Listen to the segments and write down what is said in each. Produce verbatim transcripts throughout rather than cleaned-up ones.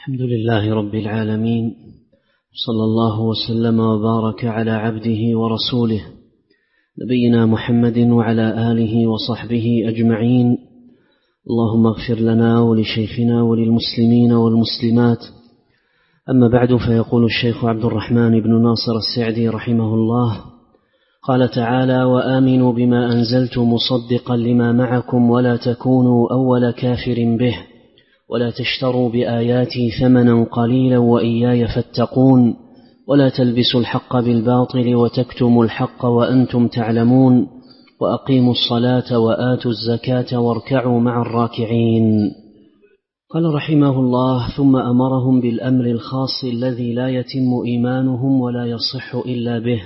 الحمد لله رب العالمين، صلى الله وسلم وبارك على عبده ورسوله نبينا محمد وعلى آله وصحبه أجمعين. اللهم اغفر لنا ولشيخنا وللمسلمين والمسلمات. أما بعد، فيقول الشيخ عبد الرحمن بن ناصر السعدي رحمه الله: قال تعالى: وآمنوا بما أنزلت مصدقا لما معكم ولا تكونوا أول كافر به ولا تشتروا بآياتي ثمنا قليلا وإياي فاتقون ولا تلبسوا الحق بالباطل وتكتموا الحق وأنتم تعلمون وأقيموا الصلاة وآتوا الزكاة واركعوا مع الراكعين. قال رحمه الله: ثم أمرهم بالأمر الخاص الذي لا يتم إيمانهم ولا يصح إلا به،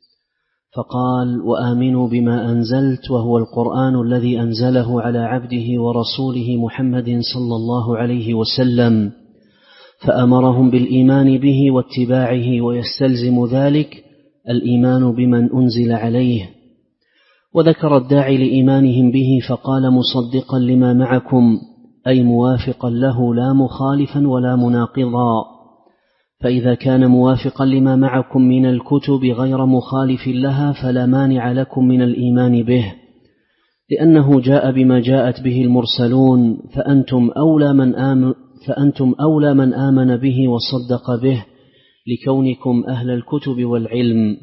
فقال: وآمنوا بما أنزلت، وهو القرآن الذي أنزله على عبده ورسوله محمد صلى الله عليه وسلم، فأمرهم بالإيمان به واتباعه، ويستلزم ذلك الإيمان بمن أنزل عليه. وذكر الداعي لإيمانهم به فقال: مصدقا لما معكم، أي موافقا له لا مخالفا ولا مناقضا، فإذا كان موافقا لما معكم من الكتب غير مخالف لها فلا مانع لكم من الإيمان به، لأنه جاء بما جاءت به المرسلون، فأنتم أولى من آمن, فأنتم أولى من آمن به وصدق به لكونكم أهل الكتب والعلم.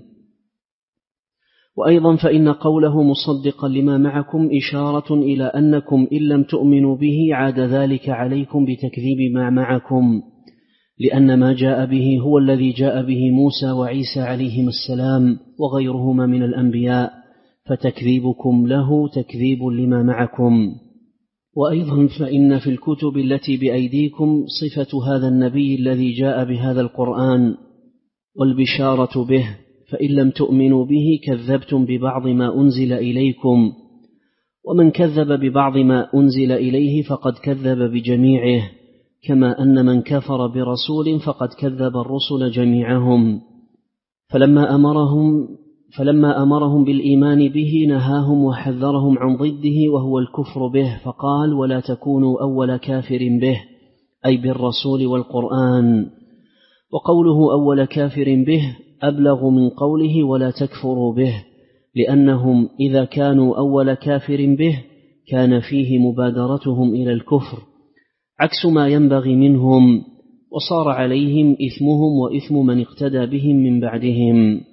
وأيضا فإن قوله مصدقا لما معكم إشارة إلى أنكم إن لم تؤمنوا به عاد ذلك عليكم بتكذيب ما معكم، لأن ما جاء به هو الذي جاء به موسى وعيسى عليهما السلام وغيرهما من الأنبياء، فتكذيبكم له تكذيب لما معكم. وأيضا فإن في الكتب التي بأيديكم صفة هذا النبي الذي جاء بهذا القرآن والبشارة به، فإن لم تؤمنوا به كذبتم ببعض ما أنزل إليكم، ومن كذب ببعض ما أنزل إليه فقد كذب بجميعه، كما أن من كفر برسول فقد كذب الرسل جميعهم. فلما أمرهم, فلما أمرهم بالإيمان به نهاهم وحذرهم عن ضده وهو الكفر به، فقال: ولا تكونوا أول كافر به، أي بالرسول والقرآن. وقوله أول كافر به أبلغ من قوله ولا تكفروا به، لأنهم إذا كانوا أول كافر به كان فيه مبادرتهم إلى الكفر عكس ما ينبغي منهم، وصار عليهم إثمهم وإثم من اقتدى بهم من بعدهم.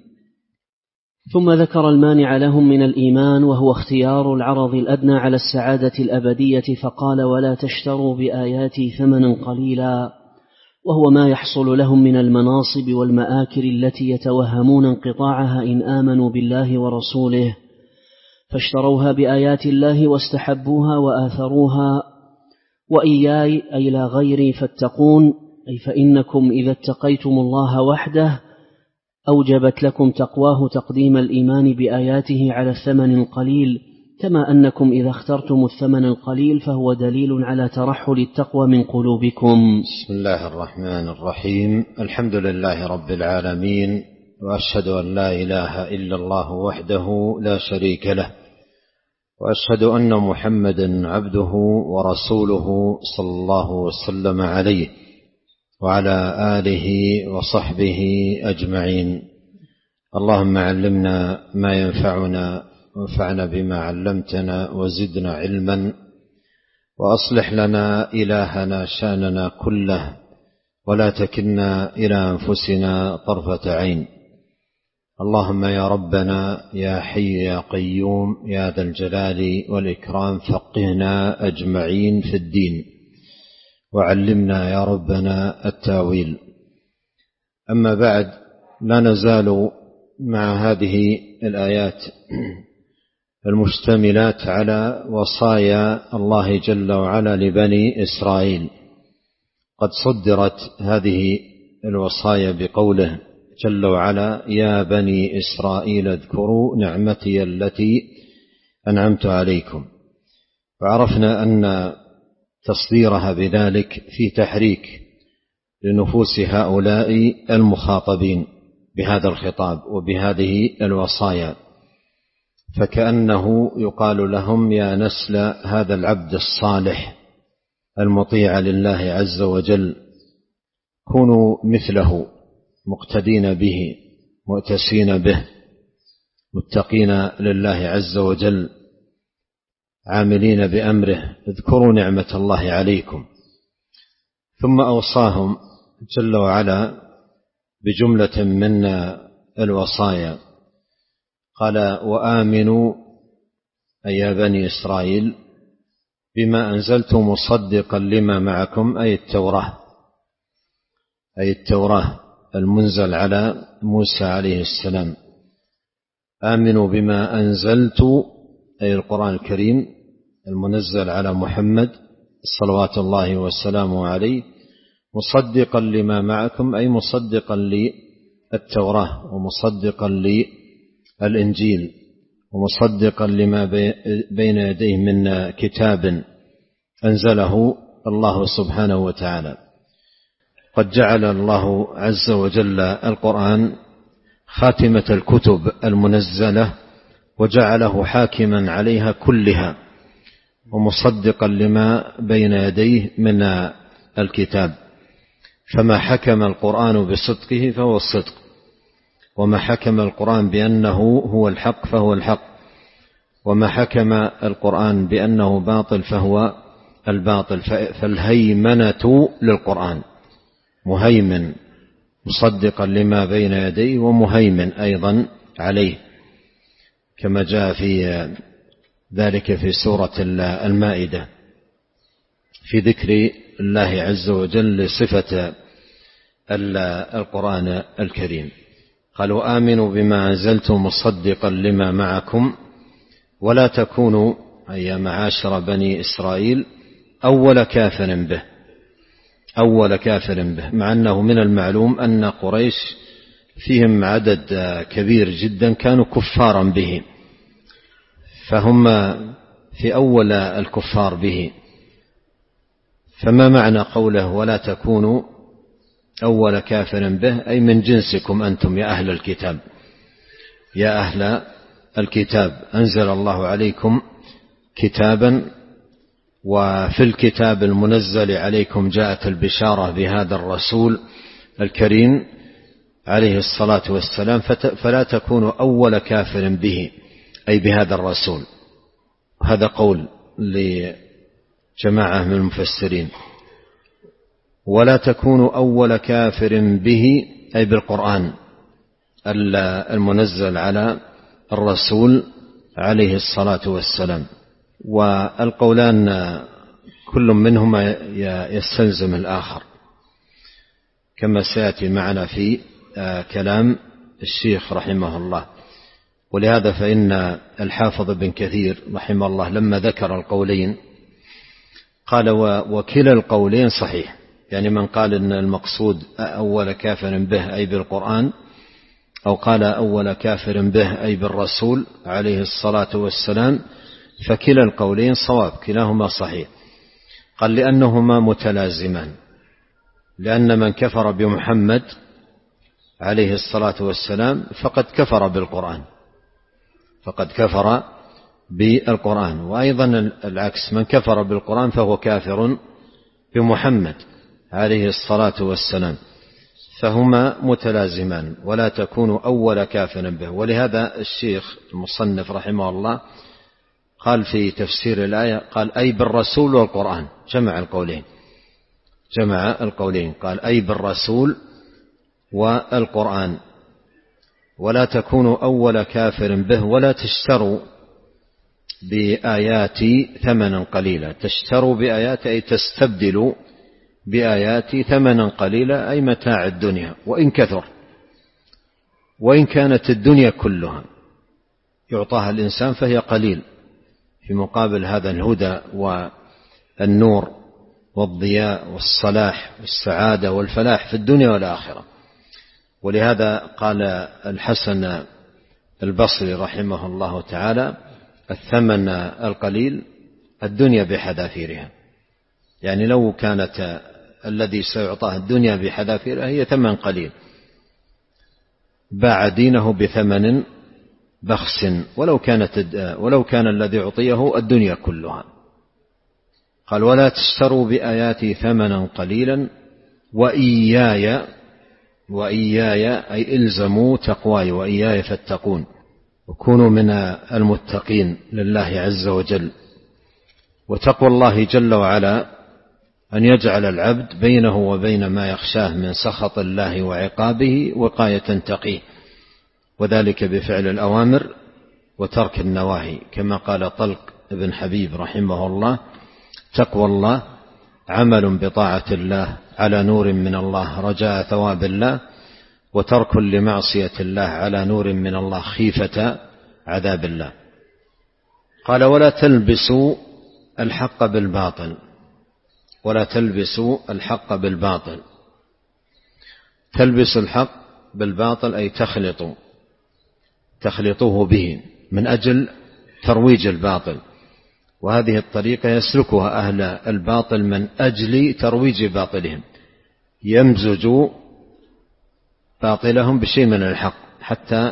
ثم ذكر المانع لهم من الإيمان، وهو اختيار العرض الأدنى على السعادة الأبدية، فقال: ولا تشتروا بآياتي ثمنا قليلا، وهو ما يحصل لهم من المناصب والمآكل التي يتوهمون انقطاعها إن آمنوا بالله ورسوله، فاشتروها بآيات الله واستحبوها وآثروها. وإياي أي لا غيري فاتقون، أي فإنكم إذا اتقيتم الله وحده أوجبت لكم تقواه تقديم الإيمان بآياته على الثمن القليل، كما أنكم إذا اخترتم الثمن القليل فهو دليل على ترحل التقوى من قلوبكم. بسم الله الرحمن الرحيم. الحمد لله رب العالمين، وأشهد أن لا إله إلا الله وحده لا شريك له، وأشهد أن محمدا عبده ورسوله صلى الله وسلم عليه وعلى آله وصحبه أجمعين. اللهم علمنا ما ينفعنا وانفعنا بما علمتنا وزدنا علما، وأصلح لنا إلهنا شأننا كله، ولا تكلنا إلى أنفسنا طرفة عين. اللهم يا ربنا يا حي يا قيوم يا ذا الجلال والإكرام، فقهنا أجمعين في الدين، وعلمنا يا ربنا التاويل. أما بعد، لا نزال مع هذه الآيات المشتملات على وصايا الله جل وعلا لبني إسرائيل. قد صدرت هذه الوصايا بقوله جل وعلا: يا بني إسرائيل اذكروا نعمتي التي أنعمت عليكم. وعرفنا أن تصديرها بذلك في تحريك لنفوس هؤلاء المخاطبين بهذا الخطاب وبهذه الوصايا، فكأنه يقال لهم: يا نسل هذا العبد الصالح المطيع لله عز وجل كونوا مثله مقتدين به مؤتسين به متقين لله عز وجل عاملين بأمره. اذكروا نعمة الله عليكم. ثم أوصاهم جل وعلا بجملة من الوصايا، قال وآمنوا أي يا بني إسرائيل بما أنزلت مصدقا لما معكم، أي التوراة أي التوراة المنزل على موسى عليه السلام. آمنوا بما أنزلت أي القرآن الكريم المنزل على محمد صلوات الله وسلامه عليه، مصدقا لما معكم أي مصدقا للتوراة ومصدقا للإنجيل ومصدقا لما بين يديه من كتاب أنزله الله سبحانه وتعالى. قد جعل الله عز وجل القرآن خاتمة الكتب المنزلة وجعله حاكما عليها كلها ومصدقا لما بين يديه من الكتاب. فما حكم القرآن بصدقه فهو الصدق، وما حكم القرآن بأنه هو الحق فهو الحق، وما حكم القرآن بأنه باطل فهو الباطل. فالهيمنة للقرآن، مهيمن مصدقا لما بين يديه ومهيمن أيضا عليه، كما جاء في ذلك في سورة المائدة في ذكر الله عز وجل لصفة القرآن الكريم. قالوا آمنوا بما أنزلت مصدقا لما معكم ولا تكونوا أي معاشر بني إسرائيل أول كافر به، أول كافر به، مع أنه من المعلوم أن قريش فيهم عدد كبير جدا كانوا كفارا به، فهم في أول الكفار به. فما معنى قوله ولا تكونوا أول كافر به؟ أي من جنسكم أنتم يا أهل الكتاب، يا أهل الكتاب أنزل الله عليكم كتابا، وفي الكتاب المنزل عليكم جاءت البشارة بهذا الرسول الكريم عليه الصلاة والسلام، فلا تكونوا أول كافر به أي بهذا الرسول. هذا قول لجماعة من المفسرين. ولا تكونوا أول كافر به أي بالقرآن المنزل على الرسول عليه الصلاة والسلام. والقولان كل منهما يستلزم الآخر كما سيأتي معنا في كلام الشيخ رحمه الله. ولهذا فإن الحافظ بن كثير رحمه الله لما ذكر القولين قال وكلا القولين صحيح، يعني من قال إن المقصود أول كافر به أي بالقرآن، أو قال أول كافر به أي بالرسول عليه الصلاة والسلام، فكلا القولين صواب، كلاهما صحيح. قال لأنهما متلازمان، لأن من كفر بمحمد عليه الصلاة والسلام فقد كفر بالقرآن، فقد كفر بالقرآن، وأيضا العكس، من كفر بالقرآن فهو كافر بمحمد عليه الصلاة والسلام، فهما متلازمان. ولا تكونوا أول كافر به. ولهذا الشيخ المصنف رحمه الله قال في تفسير الآية قال أي بالرسول والقرآن، جمع القولين، جمع القولين، قال أي بالرسول والقرآن. ولا تكونوا أول كافر به ولا تشتروا بآياتي ثمنا قليلا. تشتروا بآياتي أي تستبدلوا بآياتي ثمنا قليلا، أي متاع الدنيا وإن كثر، وإن كانت الدنيا كلها يعطاها الإنسان فهي قليل في مقابل هذا الهدى والنور والضياء والصلاح والسعادة والفلاح في الدنيا والآخرة. ولهذا قال الحسن البصري رحمه الله تعالى الثمن القليل الدنيا بحذافيرها، يعني لو كانت الذي سيعطاه الدنيا بحذافيرها هي ثمن قليل باع دينه بثمن بخس ولو كانت ولو كان الذي يعطيه الدنيا كلها. قال ولا تشتروا بآياتي ثمنا قليلا وإياي وإياي أي إلزموا تقواي وإياي فاتقون، وكونوا من المتقين لله عز وجل. وتقوى الله جل وعلا أن يجعل العبد بينه وبين ما يخشاه من سخط الله وعقابه وقاية تقيه، وذلك بفعل الأوامر وترك النواهي، كما قال طلق بن حبيب رحمه الله: تقوى الله عمل بطاعة الله على نور من الله رجاء ثواب الله، وترك لمعصية الله على نور من الله خيفة عذاب الله. قال: ولا تلبسوا الحق بالباطل. ولا تلبسوا الحق بالباطل. تلبس الحق بالباطل أي تخلطوا تخلطوه به من أجل ترويج الباطل، وهذه الطريقة يسلكها أهل الباطل من أجل ترويج باطلهم، يمزجوا باطلهم بشيء من الحق حتى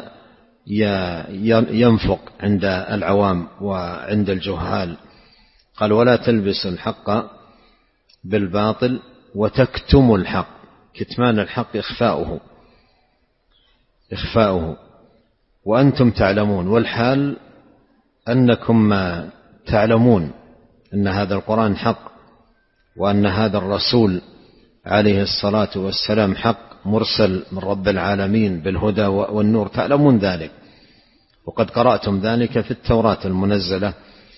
ينفق عند العوام وعند الجهال. قال: ولا تلبسوا الحق بالباطل وتكتموا الحق. كتمان الحق إخفاؤه إخفاؤه وأنتم تعلمون، والحال أنكم تعلمون أن هذا القرآن حق، وأن هذا الرسول عليه الصلاة والسلام حق مرسل من رب العالمين بالهدى والنور، تعلمون ذلك، وقد قرأتم ذلك في التوراة المنزلة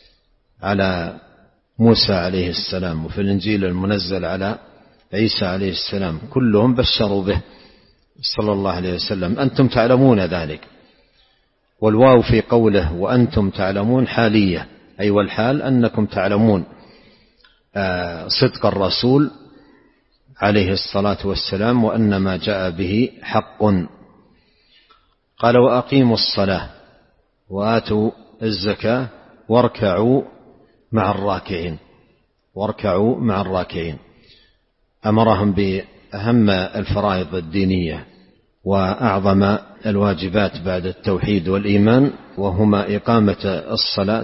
على موسى عليه السلام، وفي الإنجيل المنزل على عيسى عليه السلام، كلهم بشروا به صلى الله عليه وسلم. أنتم تعلمون ذلك. والواو في قوله وأنتم تعلمون حالية، أي والحال أنكم تعلمون صدق الرسول عليه الصلاة والسلام وأن ما جاء به حق. قال: وأقيموا الصلاة وآتوا الزكاة واركعوا مع الراكعين. واركعوا مع الراكعين. أمرهم بأهم الفرائض الدينية وأعظم الواجبات بعد التوحيد والإيمان، وهما إقامة الصلاة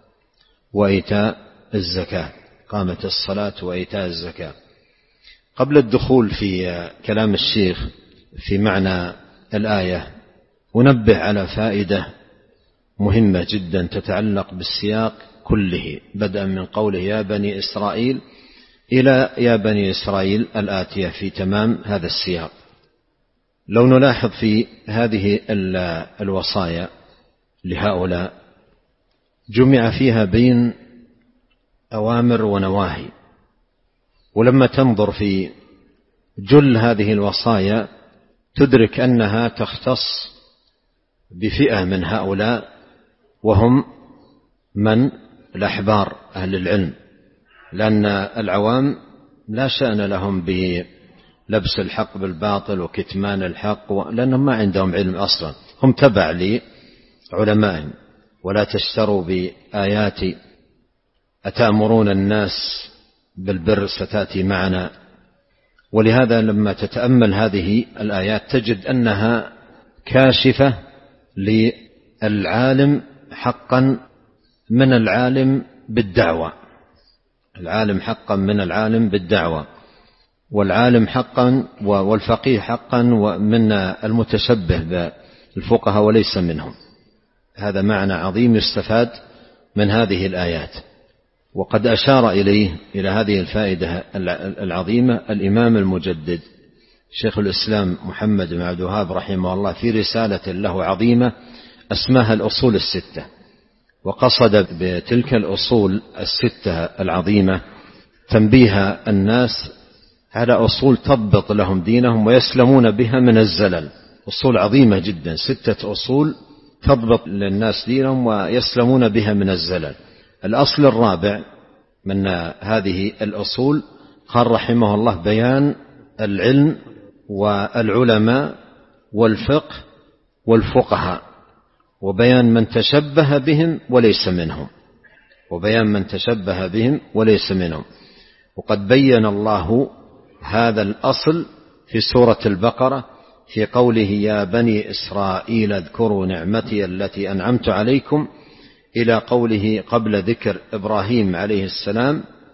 وإيتاء الزكاة. إقامة الصلاة وإيتاء الزكاة. قبل الدخول في كلام الشيخ في معنى الآية، أنبه على فائدة مهمة جدا تتعلق بالسياق كله، بدءا من قوله يا بني إسرائيل إلى يا بني إسرائيل الآتية في تمام هذا السياق. لو نلاحظ في هذه الوصايا لهؤلاء جمع فيها بين أوامر ونواهي، ولما تنظر في جل هذه الوصايا تدرك أنها تختص بفئة من هؤلاء، وهم من الأحبار أهل العلم، لأن العوام لا شأن لهم بلبس الحق بالباطل وكتمان الحق، لأنهم ما عندهم علم أصلا، هم تبع لعلمائهم. ولا تشتروا بآياتي أتأمرون الناس بالبر ستأتي معنا. ولهذا لما تتأمل هذه الآيات تجد أنها كاشفة للعالم حقا من العالم بالدعوة، العالم حقا من العالم بالدعوة، والعالم حقا والفقيه حقا ومن المتشبه بالفقهاء وليس منهم. هذا معنى عظيم يستفاد من هذه الآيات، وقد أشار إليه إلى هذه الفائدة العظيمة الإمام المجدد شيخ الإسلام محمد بن عبد الوهاب رحمه الله في رسالة له عظيمة اسمها الأصول الستة، وقصد بتلك الأصول الستة العظيمة تنبيه الناس على أصول تضبط لهم دينهم ويسلمون بها من الزلل. أصول عظيمة جدا، ستة أصول تضبط للناس دينهم ويسلمون بها من الزلل. الأصل الرابع من هذه الأصول قال رحمه الله بيان العلم والعلماء والفقه والفقهاء، وبيان من تشبه بهم وليس منهم، وبيان من تشبه بهم وليس منهم. وقد بين الله هذا الأصل في سورة البقرة في قوله يا بني إسرائيل اذكروا نعمتي التي أنعمت عليكم، إلى قوله قبل ذكر إبراهيم عليه السلام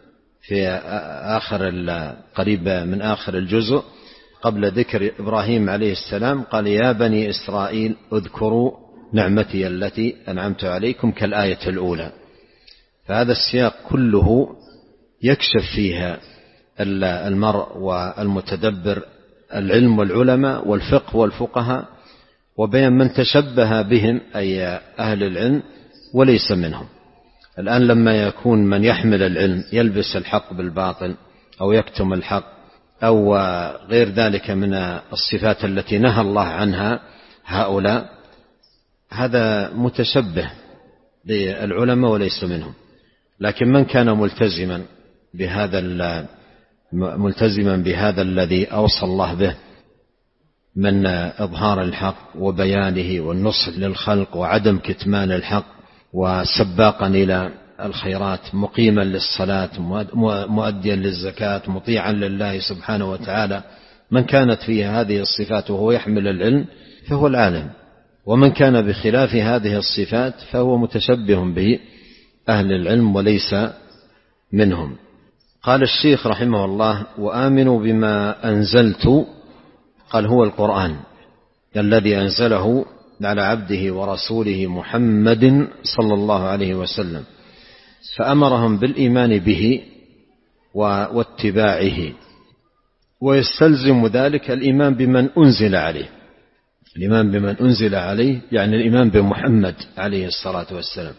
في آخر قريب من آخر الجزء قبل ذكر إبراهيم عليه السلام قال يا بني إسرائيل اذكروا نعمتي التي أنعمت عليكم كالآية الأولى. فهذا السياق كله يكشف فيها المرء والمتدبر العلم والعلماء والفقه والفقهاء، وبين من تشبه بهم أي أهل العلم وليس منهم. الآن لما يكون من يحمل العلم يلبس الحق بالباطل أو يكتم الحق أو غير ذلك من الصفات التي نهى الله عنها هؤلاء، هذا متشبه بالعلماء وليس منهم. لكن من كان ملتزما بهذا ملتزما بهذا الذي أوصى الله به من إظهار الحق وبيانه والنصح للخلق وعدم كتمان الحق، وسباقا إلى الخيرات، مقيما للصلاة، مؤديا للزكاة، مطيعا لله سبحانه وتعالى، من كانت فيه هذه الصفات وهو يحمل العلم فهو العالم. ومن كان بخلاف هذه الصفات فهو متشبه به أهل العلم وليس منهم. قال الشيخ رحمه الله وآمنوا بما أنزلت، قال هو القرآن الذي أنزله على عبده ورسوله محمد صلى الله عليه وسلم، فأمرهم بالإيمان به واتباعه، ويستلزم ذلك الإيمان بمن أنزل عليه. الإيمان بمن أنزل عليه يعني الإيمان بمحمد عليه الصلاة والسلام.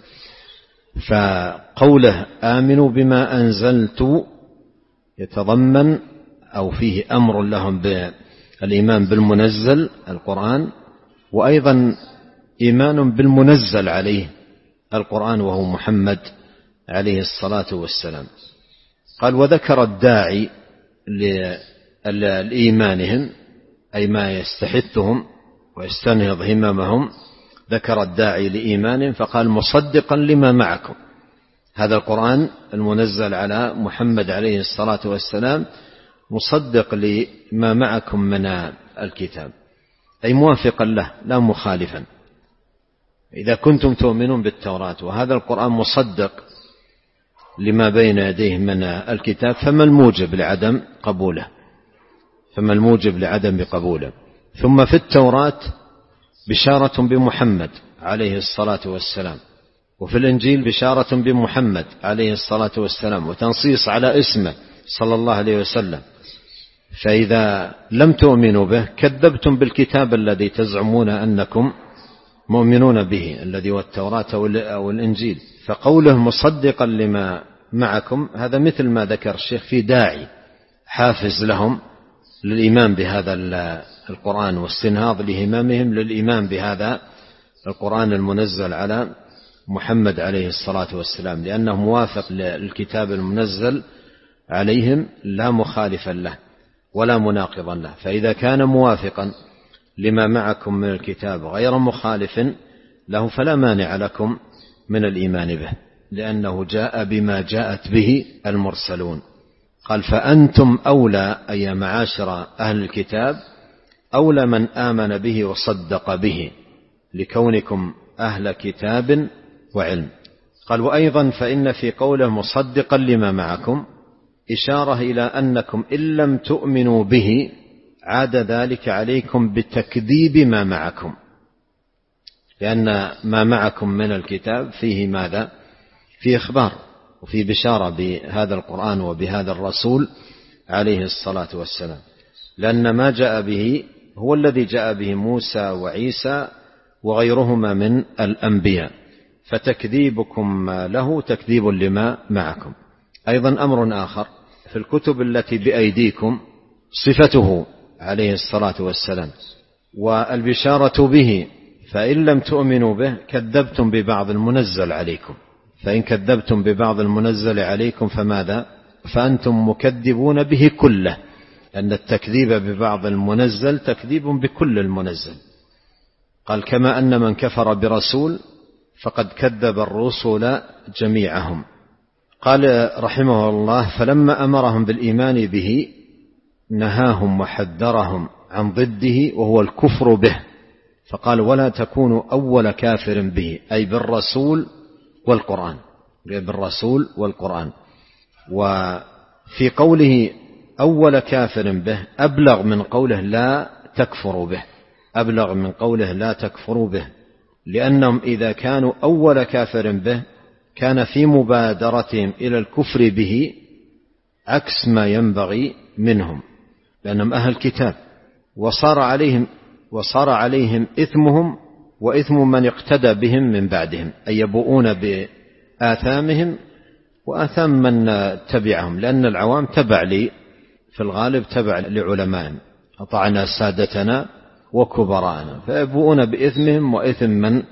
فقوله آمنوا بما أنزلت يتضمن أو فيه أمر لهم بالإيمان بالمنزل القرآن، وأيضا إيمان بالمنزل عليه القرآن وهو محمد عليه الصلاة والسلام. قال وذكر الداعي لإيمانهم أي ما يستحثهم ويستنهض هممهم، ذكر الداعي لإيمانهم فقال مصدقا لما معكم. هذا القرآن المنزل على محمد عليه الصلاة والسلام مصدق لما معكم من الكتاب، أي موافقا له لا مخالفا. إذا كنتم تؤمنون بالتوراة وهذا القرآن مصدق لما بين يديه من الكتاب، فما الموجب لعدم قبوله؟ فما الموجب لعدم قبوله؟ ثم في التوراة بشارة بمحمد عليه الصلاة والسلام، وفي الإنجيل بشارة بمحمد عليه الصلاة والسلام وتنصيص على اسمه صلى الله عليه وسلم. فإذا لم تؤمنوا به كذبتم بالكتاب الذي تزعمون أنكم مؤمنون به الذي هو التوراة أو الإنجيل. فقوله مصدقا لما معكم هذا مثل ما ذكر الشيخ في داعي حافز لهم للإيمان بهذا القرآن واستنهاض لهمامهم للإيمان بهذا القرآن المنزل على محمد عليه الصلاة والسلام، لأنه موافق للكتاب المنزل عليهم لا مخالفا له ولا مناقضا له. فإذا كان موافقا لما معكم من الكتاب غير مخالف له فلا مانع لكم من الإيمان به، لأنه جاء بما جاءت به المرسلون. قال فأنتم أولى أي معاشر أهل الكتاب أولى من آمن به وصدق به لكونكم أهل كتاب وعلم. قال وأيضا فإن في قوله مصدقا لما معكم إشارة إلى أنكم إن لم تؤمنوا به عاد ذلك عليكم بتكذيب ما معكم، لأن ما معكم من الكتاب فيه ماذا؟ فيه إخبار وفيه بشارة بهذا القرآن وبهذا الرسول عليه الصلاة والسلام، لأن ما جاء به هو الذي جاء به موسى وعيسى وغيرهما من الأنبياء، فتكذيبكم له تكذيب لما معكم. أيضا أمر آخر في الكتب التي بأيديكم صفته عليه الصلاة والسلام والبشارة به، فإن لم تؤمنوا به كذبتم ببعض المنزل عليكم، فإن كذبتم ببعض المنزل عليكم فماذا؟ فأنتم مكذبون به كله، أن التكذيب ببعض المنزل تكذيب بكل المنزل. قال كما أن من كفر برسول فقد كذب الرسل جميعهم. قال رحمه الله فلما أمرهم بالإيمان به نهاهم وحذرهم عن ضده وهو الكفر به، فقال ولا تكونوا أول كافر به أي بالرسول والقرآن، بالرسول والقرآن. في قوله أول كافر به أبلغ من قوله لا تكفروا به، أبلغ من قوله لا تكفروا به، لأنهم إذا كانوا أول كافر به كان في مبادرتهم إلى الكفر به عكس ما ينبغي منهم، لأنهم أهل كتاب، وصار عليهم وصار عليهم إثمهم وإثم من اقتدى بهم من بعدهم، أي يبوؤون بآثامهم وآثام من تبعهم، لأن العوام تبع لي في الغالب تبع لعلمائهم، أطعنا سادتنا وكبراءنا، فيبوؤون بإثمهم وإثم من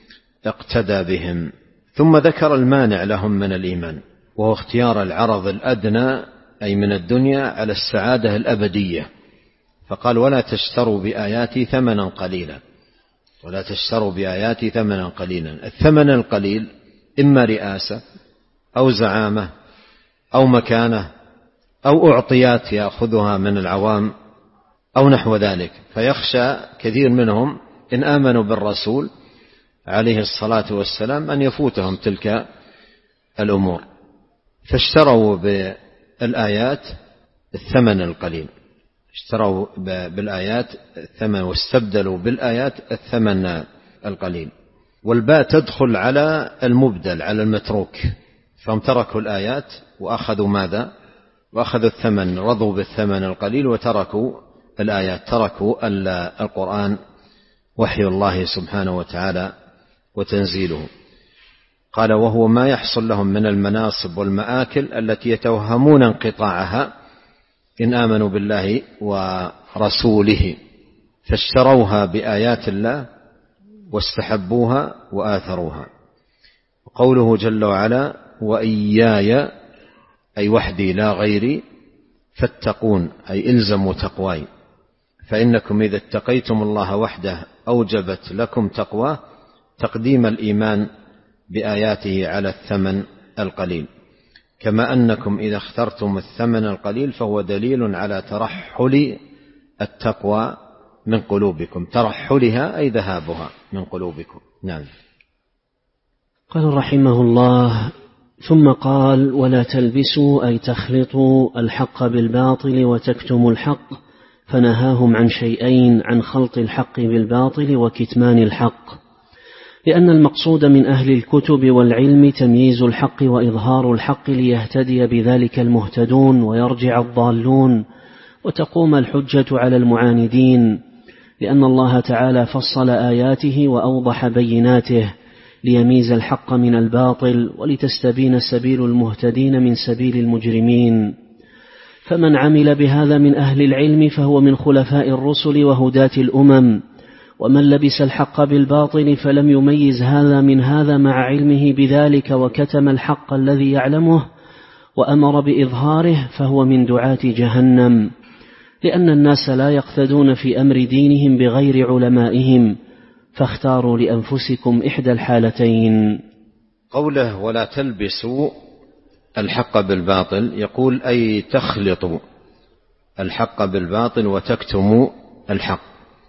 اقتدى بهم. ثم ذكر المانع لهم من الإيمان، وهو اختيار العرض الأدنى أي من الدنيا على السعادة الأبدية، فقال ولا تشتروا بآياتي ثمنا قليلا، ولا تشتروا بآياتي ثمنا قليلا. الثمن القليل إما رئاسة أو زعامة أو مكانة أو أعطيات يأخذها من العوام أو نحو ذلك، فيخشى كثير منهم إن آمنوا بالرسول عليه الصلاة والسلام أن يفوتهم تلك الأمور، فاشتروا بالآيات الثمن القليل، اشتروا بالآيات الثمن واستبدلوا بالآيات الثمن القليل. والباء تدخل على المبدل، على المتروك، فهم تركوا الآيات وأخذوا ماذا؟ وأخذوا الثمن، رضوا بالثمن القليل وتركوا الآيات، تركوا القرآن وحي الله سبحانه وتعالى وتنزيله. قال وهو ما يحصل لهم من المناصب والمآكل التي يتوهمون انقطاعها إن آمنوا بالله ورسوله، فاشتروها بآيات الله واستحبوها وآثروها. وقوله جل وعلا وإياي أي وحدي لا غيري فاتقون أي إلزموا تقواي، فإنكم إذا اتقيتم الله وحده أوجبت لكم تقواه، تقديم الإيمان بآياته على الثمن القليل، كما أنكم إذا اخترتم الثمن القليل فهو دليل على ترحل التقوى من قلوبكم، ترحلها أي ذهابها من قلوبكم. نعم. قال رحمه الله ثم قال ولا تلبسوا أي تخلطوا الحق بالباطل وتكتموا الحق، فنهاهم عن شيئين، عن خلط الحق بالباطل وكتمان الحق، لأن المقصود من أهل الكتب والعلم تمييز الحق وإظهار الحق ليهتدي بذلك المهتدون ويرجع الضالون وتقوم الحجة على المعاندين، لأن الله تعالى فصل آياته وأوضح بيناته ليميز الحق من الباطل ولتستبين سبيل المهتدين من سبيل المجرمين. فمن عمل بهذا من أهل العلم فهو من خلفاء الرسل وهداة الأمم، ومن لبس الحق بالباطل فلم يميز هذا من هذا مع علمه بذلك وكتم الحق الذي يعلمه وأمر بإظهاره فهو من دعاة جهنم، لأن الناس لا يقتدون في أمر دينهم بغير علمائهم، فاختاروا لأنفسكم إحدى الحالتين. قوله ولا تلبسوا الحق بالباطل، يقول أي تخلطوا الحق بالباطل وتكتموا الحق،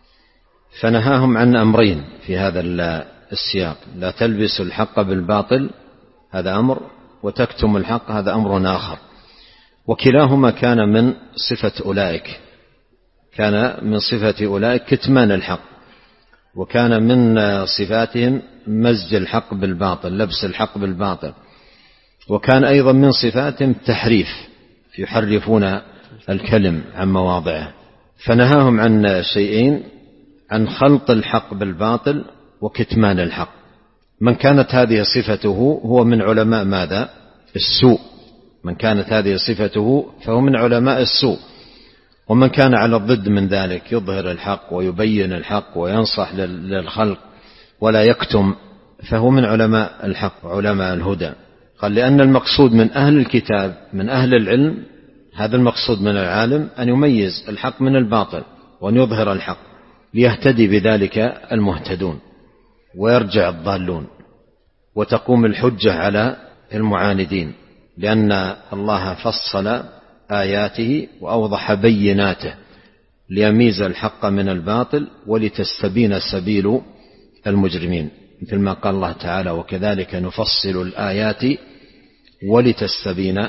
فنهاهم عن أمرين في هذا السياق، لا تلبسوا الحق بالباطل هذا أمر، وتكتم الحق هذا أمر آخر، وكلاهما كان من صفة أولئك، كان من صفة أولئك كتمان الحق، وكان من صفاتهم مزج الحق بالباطل، لبس الحق بالباطل، وكان أيضا من صفاتهم تحريف، يحرفون الكلم عن مواضعه. فنهاهم عن شيئين، عن خلط الحق بالباطل وكتمان الحق. من كانت هذه صفته هو من علماء ماذا؟ السوء، من كانت هذه صفته فهو من علماء السوء. ومن كان على الضد من ذلك يظهر الحق ويبين الحق وينصح للخلق ولا يكتم فهو من علماء الحق علماء الهدى. قال لأن المقصود من أهل الكتاب من أهل العلم، هذا المقصود من العالم أن يميز الحق من الباطل وأن يظهر الحق ليهتدي بذلك المهتدون ويرجع الضالون وتقوم الحجة على المعاندين، لأن الله فصل آياته وأوضح بيناته ليميز الحق من الباطل ولتستبين سبيل المجرمين، مثل ما قال الله تعالى وكذلك نفصل الآيات ولتستبين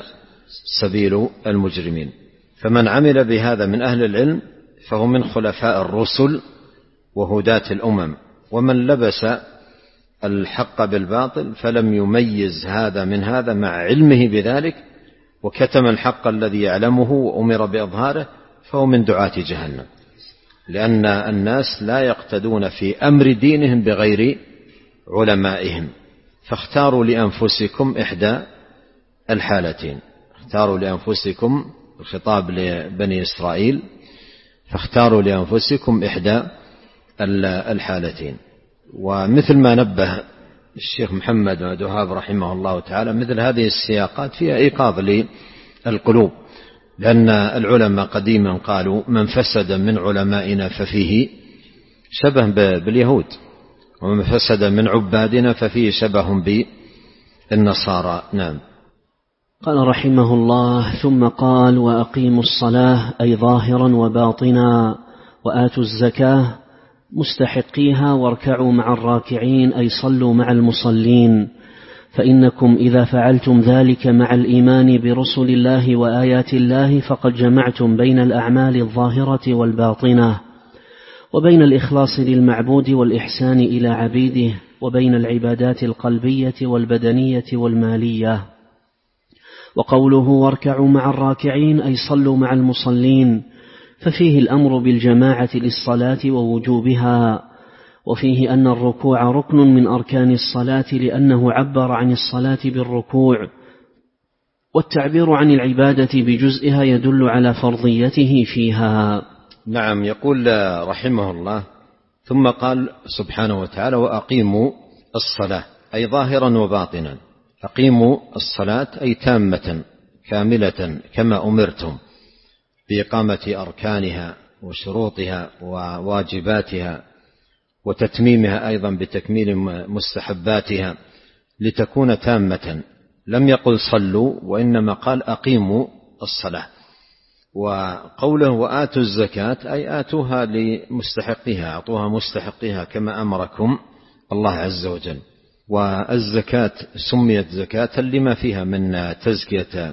سبيل المجرمين. فمن عمل بهذا من أهل العلم فهو من خلفاء الرسل وهداة الأمم، ومن لبس الحق بالباطل فلم يميز هذا من هذا مع علمه بذلك وكتم الحق الذي يعلمه وأمر بإظهاره فهو من دعاة جهنم، لأن الناس لا يقتدون في أمر دينهم بغير علمائهم، فاختاروا لأنفسكم إحدى الحالتين، اختاروا لأنفسكم الخطاب لبني إسرائيل، فاختاروا لأنفسكم إحدى الحالتين. ومثل ما نبه الشيخ محمد بن عبد الوهاب رحمه الله تعالى، مثل هذه السياقات فيها إيقاظ للقلوب، لأن العلماء قديما قالوا من فسد من علمائنا ففيه شبه باليهود، ومن فسد من عبادنا ففيه شبه بالنصارى. نعم. قال رحمه الله: ثم قال: وأقيموا الصلاة أي ظاهرا وباطنا، وآتوا الزكاة مستحقيها، واركعوا مع الراكعين أي صلوا مع المصلين، فإنكم إذا فعلتم ذلك مع الإيمان برسل الله وآيات الله فقد جمعتم بين الأعمال الظاهرة والباطنة، وبين الإخلاص للمعبود والإحسان إلى عبيده، وبين العبادات القلبية والبدنية والمالية. وقوله واركعوا مع الراكعين أي صلوا مع المصلين، ففيه الأمر بالجماعة للصلاة ووجوبها، وفيه أن الركوع ركن من أركان الصلاة لأنه عبر عن الصلاة بالركوع، والتعبير عن العبادة بجزئها يدل على فرضيته فيها. نعم. يقول رحمه الله: ثم قال سبحانه وتعالى: وأقيموا الصلاة أي ظاهرا وباطنا. أقيموا الصلاة أي تامة كاملة كما أمرتم بإقامة أركانها وشروطها وواجباتها، وتتميمها أيضا بتكميل مستحباتها لتكون تامة. لم يقل صلوا، وإنما قال أقيموا الصلاة. وقوله وآتوا الزكاة أي آتوها لمستحقها، أعطوها مستحقها كما أمركم الله عز وجل. والزكاة سميت زكاة لما فيها من تزكية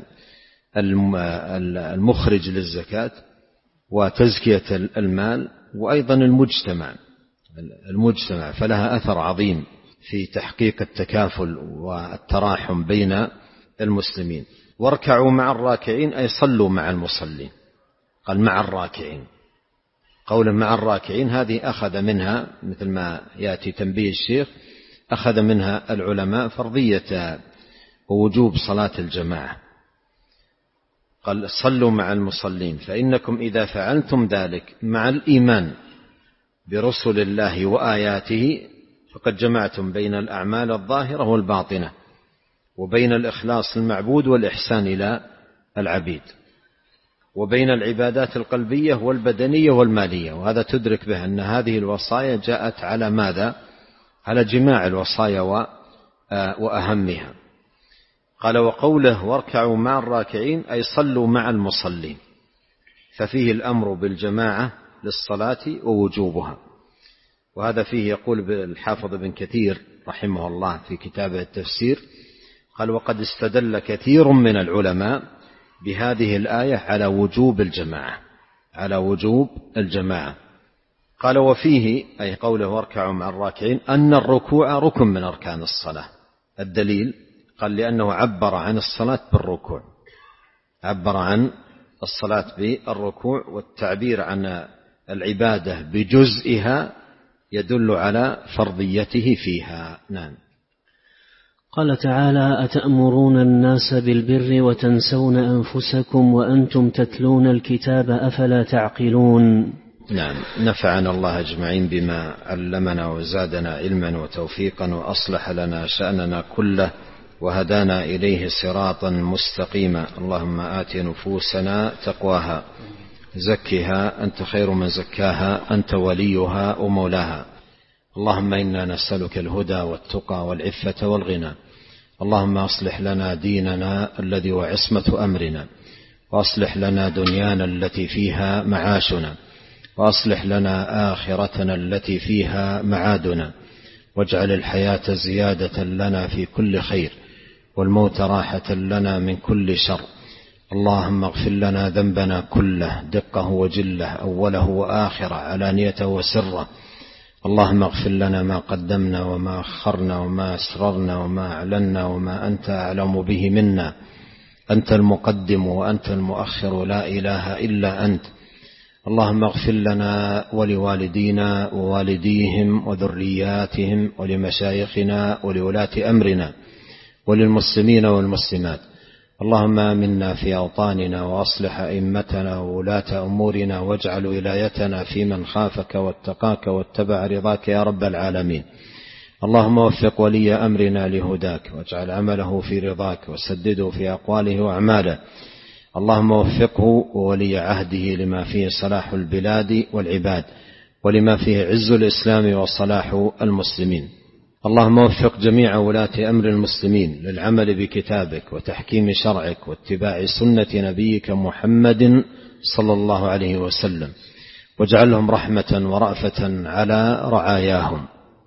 المخرج للزكاة وتزكية المال، وأيضا المجتمع المجتمع فلها أثر عظيم في تحقيق التكافل والتراحم بين المسلمين. واركعوا مع الراكعين أي صلوا مع المصلين. قال مع الراكعين، قولا مع الراكعين هذه أخذ منها مثل ما يأتي تنبيه الشيخ، أخذ منها العلماء فرضية ووجوب صلاة الجماعة. قال صلوا مع المصلين، فإنكم إذا فعلتم ذلك مع الإيمان برسل الله وآياته فقد جمعتم بين الأعمال الظاهرة والباطنة، وبين الإخلاص للمعبود والإحسان إلى العبيد، وبين العبادات القلبية والبدنية والمالية. وهذا تدرك به أن هذه الوصايا جاءت على ماذا؟ على جماع الوصايا وأهمها. قال وقوله واركعوا مع الراكعين أي صلوا مع المصلين، ففيه الأمر بالجماعة للصلاة ووجوبها. وهذا فيه يقول الحافظ ابن كثير رحمه الله في كتابه التفسير، قال وقد استدل كثير من العلماء بهذه الآية على وجوب الجماعة على وجوب الجماعة قال وفيه أي قوله واركعوا مع الراكعين أن الركوع ركن من أركان الصلاة. الدليل قال لأنه عبر عن الصلاة بالركوع، عبر عن الصلاة بالركوع، والتعبير عن العبادة بجزئها يدل على فرضيته فيها. نعم. قال تعالى أتأمرون الناس بالبر وتنسون أنفسكم وأنتم تتلون الكتاب أفلا تعقلون. نعم. نفعنا الله أجمعين بما علمنا وزادنا علما وتوفيقا وأصلح لنا شأننا كله وهدانا إليه صراطا مستقيما. اللهم آت نفوسنا تقواها زكها أنت خير من زكاها أنت وليها ومولاها. اللهم إنا نسألك الهدى والتقى والعفة والغنى. اللهم أصلح لنا ديننا الذي هو عصمة أمرنا، وأصلح لنا دنيانا التي فيها معاشنا، وأصلح لنا آخرتنا التي فيها معادنا، واجعل الحياة زيادة لنا في كل خير، والموت راحة لنا من كل شر، اللهم اغفر لنا ذنبنا كله دقه وجله أوله وآخره علانيته وسره. اللهم اغفر لنا ما قدمنا وما أخرنا وما أسررنا وما أعلنا وما أنت أعلم به منا. أنت المقدم وأنت المؤخر، لا إله إلا أنت. اللهم اغفر لنا ولوالدينا ووالديهم وذرياتهم ولمشايخنا ولولاة أمرنا وللمسلمين والمسلمات. اللهم آمنا في أوطاننا وأصلح أئمتنا وولاة أمورنا، واجعل ولايتنا في من خافك واتقاك واتبع رضاك يا رب العالمين. اللهم وفق ولي أمرنا لهداك، واجعل عمله في رضاك، وسدده في أقواله وأعماله. اللهم وفقه وولي عهده لما فيه صلاح البلاد والعباد، ولما فيه عز الإسلام وصلاح المسلمين. اللهم وفق جميع ولاة أمر المسلمين للعمل بكتابك وتحكيم شرعك واتباع سنة نبيك محمد صلى الله عليه وسلم، واجعلهم رحمة ورأفة على رعاياهم.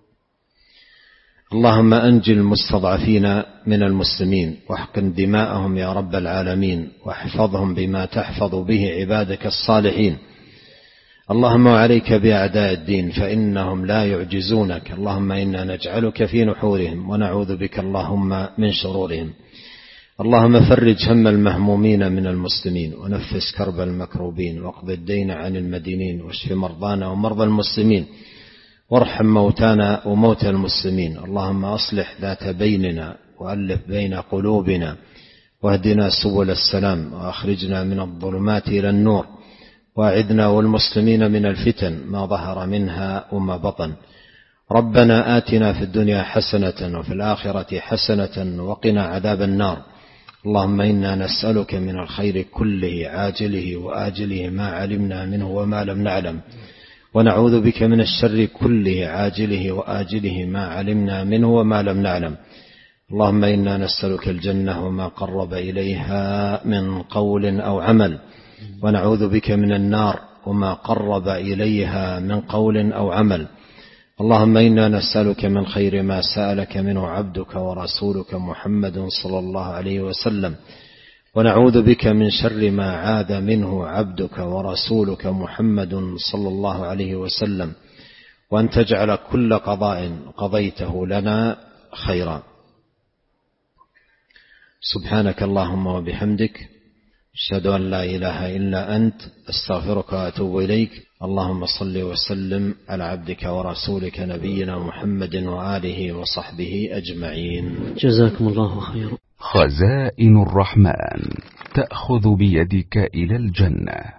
اللهم أنجِ المستضعفين من المسلمين، واحقن دماءهم يا رب العالمين، واحفظهم بما تحفظ به عبادك الصالحين. اللهم وعليك بأعداء الدين فإنهم لا يعجزونك. اللهم إنا نجعلك في نحورهم ونعوذ بك اللهم من شرورهم. اللهم فرج هم المهمومين من المسلمين، ونفس كرب المكروبين، واقض الدين عن المدينين، واشف مرضانا ومرضى المسلمين، وارحم موتانا وموتى المسلمين. اللهم أصلح ذات بيننا، وألف بين قلوبنا، واهدنا سبل السلام، وأخرجنا من الظلمات إلى النور، واعذنا والمسلمين من الفتن ما ظهر منها وما بطن. ربنا آتنا في الدنيا حسنة وفي الآخرة حسنة وقنا عذاب النار. اللهم إنا نسألك من الخير كله عاجله وآجله ما علمنا منه وما لم نعلم، ونعوذ بك من الشر كله عاجله وآجله ما علمنا منه وما لم نعلم. اللهم إنا نسألك الجنة وما قرب إليها من قول أو عمل، ونعوذ بك من النار وما قرب إليها من قول أو عمل. اللهم إنا نسألك من خير ما سألك منه عبدك ورسولك محمد صلى الله عليه وسلم، ونعوذ بك من شر ما عاذ منه عبدك ورسولك محمد صلى الله عليه وسلم، وأن تجعل كل قضاء قضيته لنا خيرا. سبحانك اللهم وبحمدك، أشهد أن لا إله إلا أنت، أستغفرك وأتوب إليك. اللهم صل وسلم على عبدك ورسولك نبينا محمد وآله وصحبه أجمعين. جزاكم الله خيرا. خزائن الرحمن تأخذ بيدك إلى الجنة.